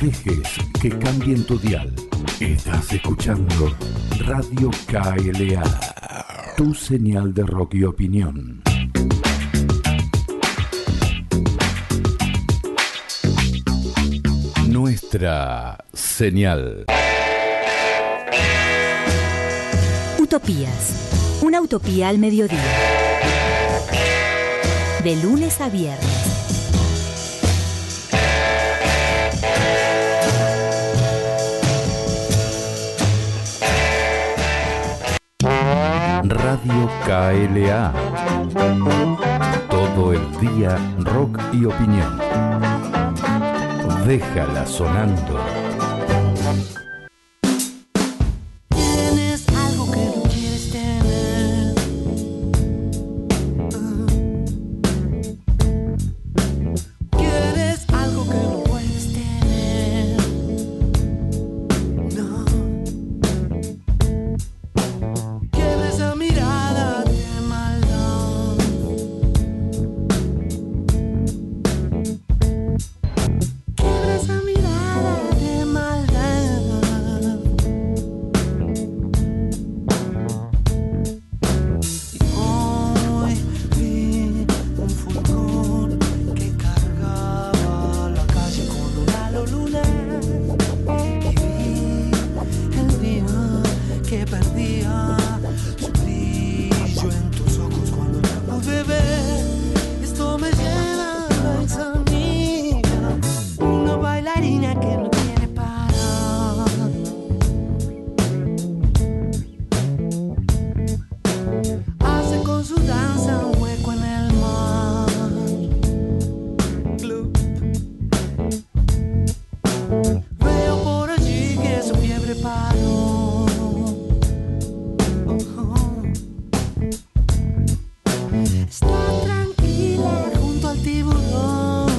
dejes que cambien tu dial. Estás escuchando Radio KLA, tu señal de rock y opinión. Nuestra señal. Utopías. Una utopía al mediodía. De lunes a viernes. Radio KLA. Todo el día rock y opinión. Déjala sonando. Tienes algo que no quieres tener. Quieres algo que no puedes tener. No. Quieres esa mirada de maldad. Quieres esa mirada de maldad. Hoy vi un furgón que cargaba la calle con una luna. Y vi el día que perdía su brillo en tus ojos cuando te pude ver. Esto me lleva a la insomnia. Una bailarina que no quiere parar. Hace con su danza un hueco en el mar. Gloop. Veo por allí que su fiebre paró. Está tranquila junto al tiburón.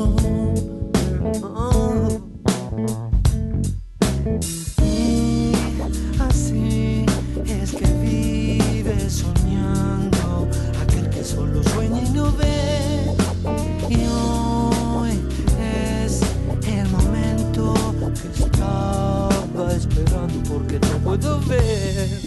Y así es que vive soñando aquel que solo sueña y no ve. Y hoy es el momento que estaba esperando porque no puedo ver.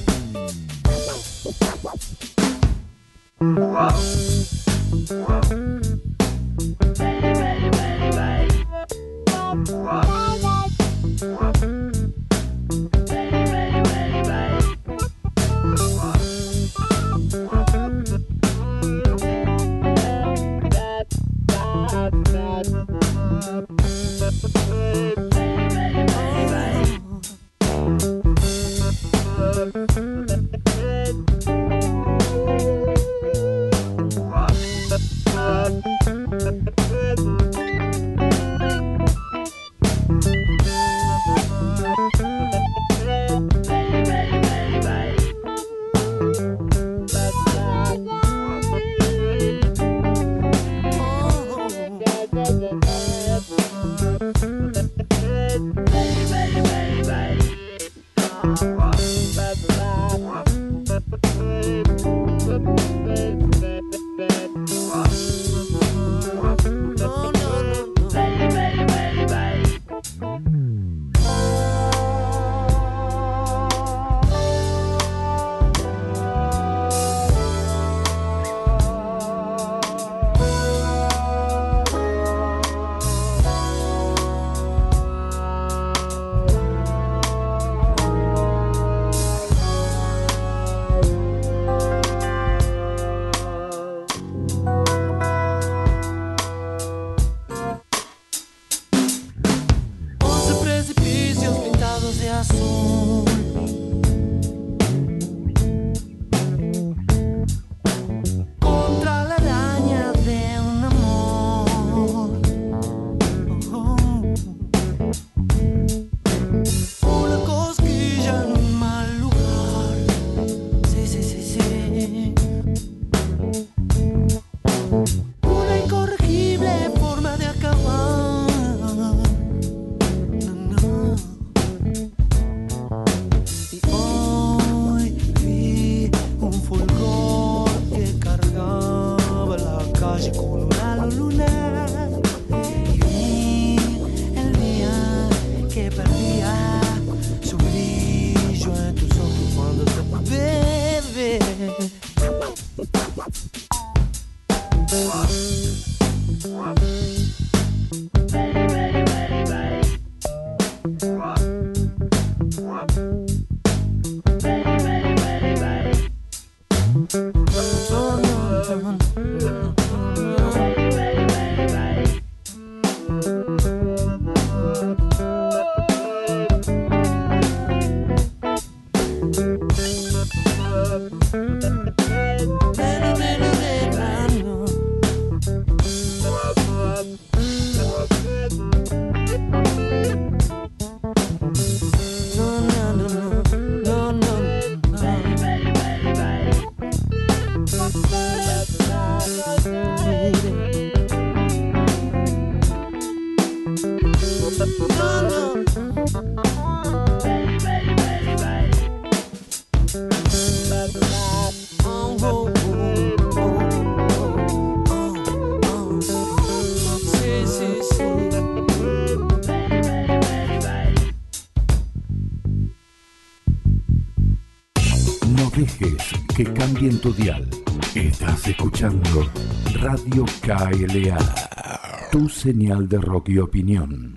No dejes que cambien tu dial. Estás escuchando Radio KLA, tu señal de rock y opinión.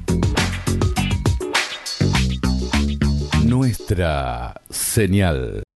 Nuestra señal.